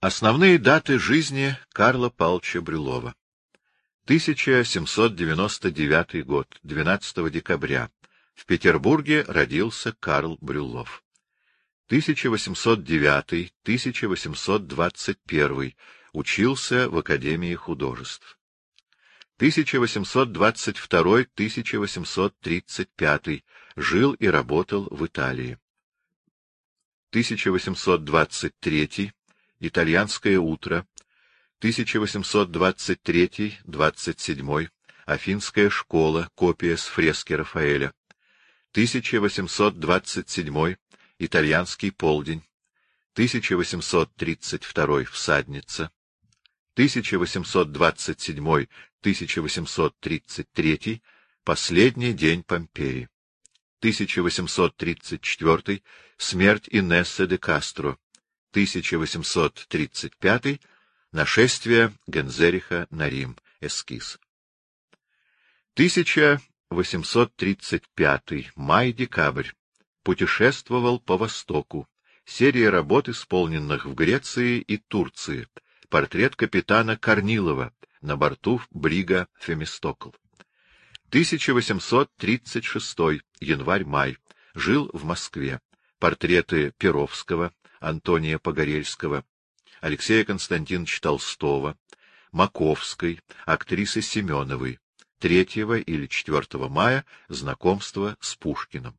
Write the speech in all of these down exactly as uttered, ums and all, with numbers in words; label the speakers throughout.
Speaker 1: Основные даты жизни Карла Павловича Брюлова. тысяча семьсот девяносто девятый год, двенадцатого декабря. В Петербурге родился Карл Брюллов. тысяча восемьсот девятый — тысяча восемьсот двадцать первый. Учился в Академии художеств. тысяча восемьсот двадцать второй — тысяча восемьсот тридцать пятый. Жил и работал в Италии. тысяча восемьсот двадцать третий. Итальянское утро. тысяча восемьсот двадцать третий — двадцать седьмой. Афинская школа. Копия с фрески Рафаэля. тысяча восемьсот двадцать седьмой. Итальянский полдень. тысяча восемьсот тридцать второй. Всадница. тысяча восемьсот двадцать седьмой — тысяча восемьсот тридцать третий. Последний день Помпеи. тысяча восемьсот тридцать четвертый. Смерть Инессы де Кастро. тысяча восемьсот тридцать пятый. Нашествие Гензериха на Рим. Эскиз. тысяча восемьсот тридцать пятый. Май-декабрь. Путешествовал по Востоку. Серия работ, исполненных в Греции и Турции. Портрет капитана Корнилова на борту брига Фемистокл. тысяча восемьсот тридцать шестой. Январь-май. Жил в Москве. Портреты Перовского, Антония Погорельского, Алексея Константиновича Толстого, Маковской, актрисы Семеновой. третьего или четвёртого мая знакомство с Пушкиным.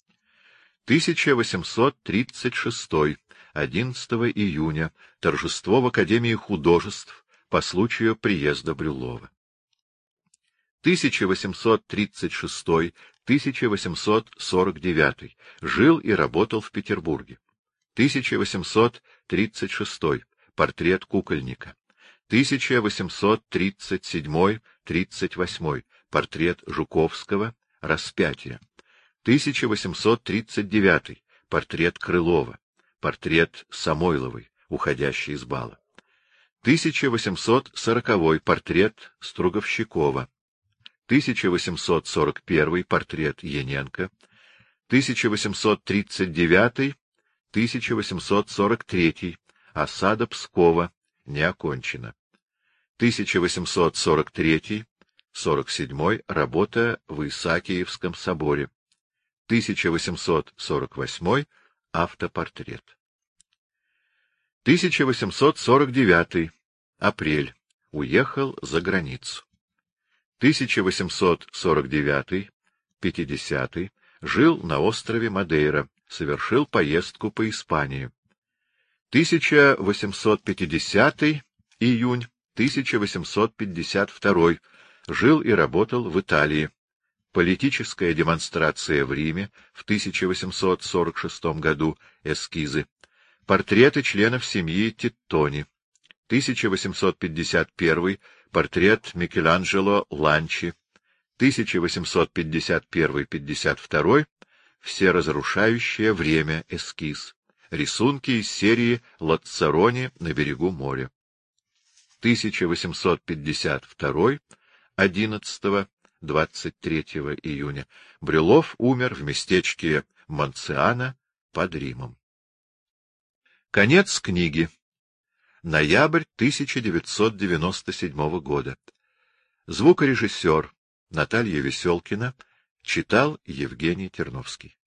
Speaker 1: тысяча восемьсот тридцать шестой. одиннадцатого июня. Торжество в Академии художеств по случаю приезда Брюллова. тысяча восемьсот тридцать шестой — тысяча восемьсот сорок девятый. Жил и работал в Петербурге. тысяча восемьсот тридцать шестой. Портрет кукольника. тысяча восемьсот тридцать седьмой — тридцать восьмой. Портрет Жуковского. Распятие. тысяча восемьсот тридцать девятый. Портрет Крылова. Портрет Самойловой, уходящей из бала. тысяча восемьсот сороковой. Портрет Струговщикова. тысяча восемьсот сорок первый. Портрет Яненко. тысяча восемьсот тридцать девятый — тысяча восемьсот сорок третий. Осада Пскова. Не окончена. тысяча восемьсот сорок третий — сорок седьмой. Работа в Исаакиевском соборе. тысяча восемьсот сорок восьмой. Автопортрет. тысяча восемьсот сорок девятый. Апрель. Уехал за границу. тысяча восемьсот сорок девятый — пятидесятый. Жил на острове Мадейра. Совершил поездку по Испании. тысяча восемьсот пятидесятый. Июнь. тысяча восемьсот пятьдесят второй. Жил и работал в Италии. Политическая демонстрация в Риме в тысяча восемьсот сорок шестом году. Эскизы. Портреты членов семьи Титтони. тысяча восемьсот пятьдесят первый. Портрет Микеланджело Ланчи. тысяча восемьсот пятьдесят первый — пятьдесят второй. Всеразрушающее время. Эскиз. Рисунки из серии Лацарони на берегу моря. тысяча восемьсот пятьдесят второй. одиннадцатого — двадцать третьего июня. Брюллов умер в местечке Монциано под Римом. Конец книги. Ноябрь тысяча девятьсот девяносто седьмого года. Звукорежиссер Наталья Веселкина читал Евгений Терновский.